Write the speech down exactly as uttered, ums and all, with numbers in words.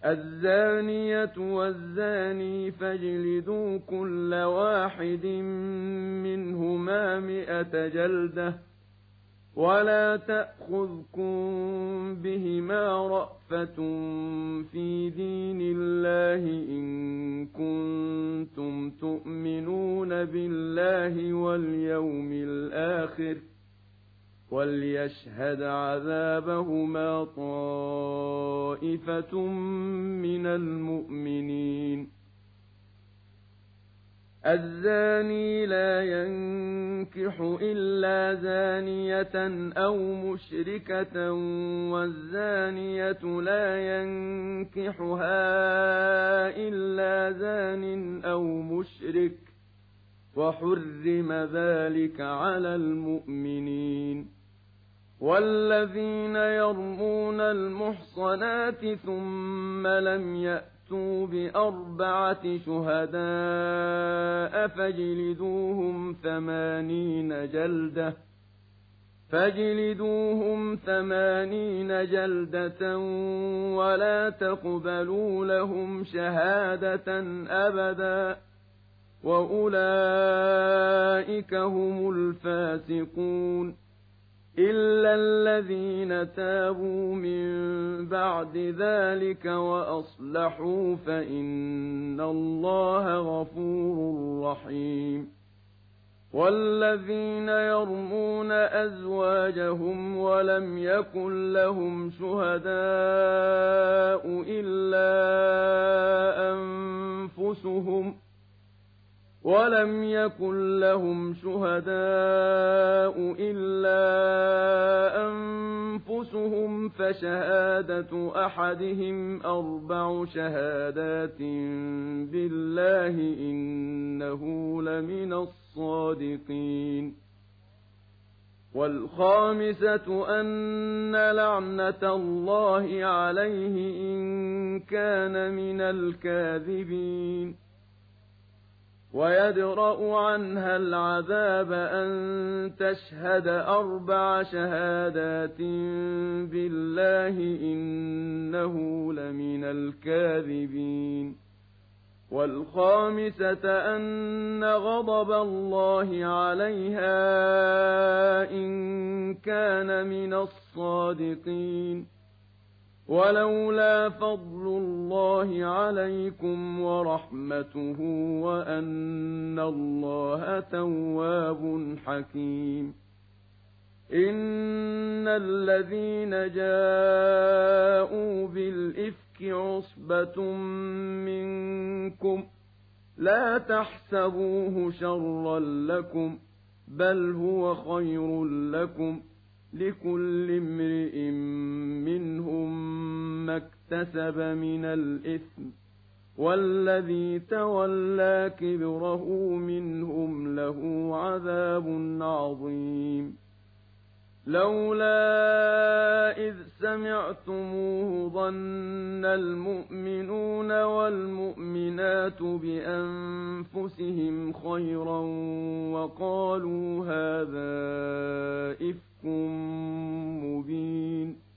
الزانية والزاني فاجلدوا كل واحد منهما مئة جلدة ولا تأخذكم بهما رأفة في دين الله إن كنتم تؤمنون بالله واليوم الآخر وليشهد عذابهما طائفة من المؤمنين. الزاني لا ينكح إلا زانية أو مشركة والزانية لا ينكحها إلا زان أو مشرك وحرم ذلك على المؤمنين. والذين يرمون المحصنات ثم لم يأتوا بأربعة شهداء فاجلدوهم ثمانين جلدة فاجلدوهم ثمانين جلدة ولا تقبلوا لهم شهادة أبدا وأولئك هم الفاسقون إلا الذين تابوا من بعد ذلك وأصلحوا فإن الله غفور رحيم. والذين يرمون أزواجهم ولم يكن لهم شهداء إلا أنفسهم ولم يكن لهم شهداء إلا أنفسهم فشهادة أحدهم أربع شهادات بالله إنه لمن الصادقين. والخامسة أن لعنة الله عليه إن كان من الكاذبين. ويدرأ عنها العذاب أن تشهد أربع شهادات بالله إنه لمن الكاذبين. والخامسة أن غضب الله عليها إن كان من الصادقين. ولولا فضل الله عليكم ورحمته وأن الله تواب حكيم. إن الذين جاءوا بالإفك عصبة منكم لا تحسبوه شرا لكم بل هو خير لكم لكل امرئ منهم ما اكتسب من الإثم والذي تولى كبره منهم له عذاب عظيم. لولا إذ سمعتموه ظن المؤمنون والمؤمنات بأنفسهم خيرا وقالوا هذا إفك مبين.